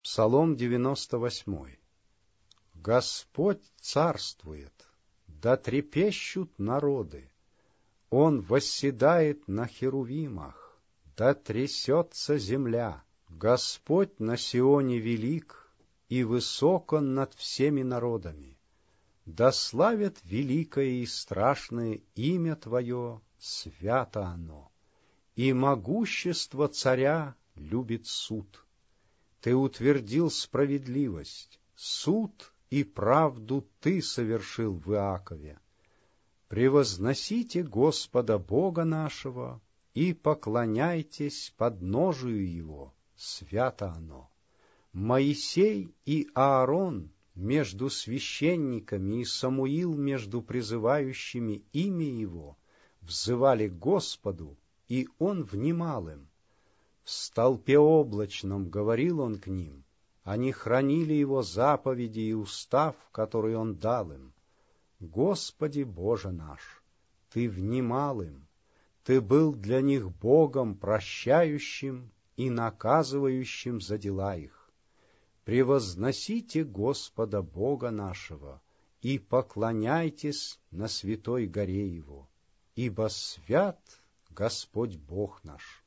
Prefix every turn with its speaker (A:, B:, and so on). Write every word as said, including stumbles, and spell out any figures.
A: Псалом девяносто восьмой. Господь царствует, да трепещут народы. Он восседает на херувимах, да трясется земля. Господь на Сионе велик, и высок Он над всеми народами. Да славят великое и страшное имя Твое, свято оно, и могущество царя любит суд. Ты утвердил справедливость, суд и правду Ты совершил в Иакове. Превозносите Господа Бога нашего и поклоняйтесь подножию Его, свято оно. Моисей и Аарон между священниками и Самуил между призывающими имя Его взывали к Господу, и Он внимал им. В столпе облачном говорил Он к ним, они хранили Его заповеди и устав, который Он дал им. Господи Боже наш, Ты внимал им, Ты был для них Богом прощающим и наказывающим за дела их. Превозносите Господа Бога нашего и поклоняйтесь на святой горе Его, ибо свят Господь Бог наш.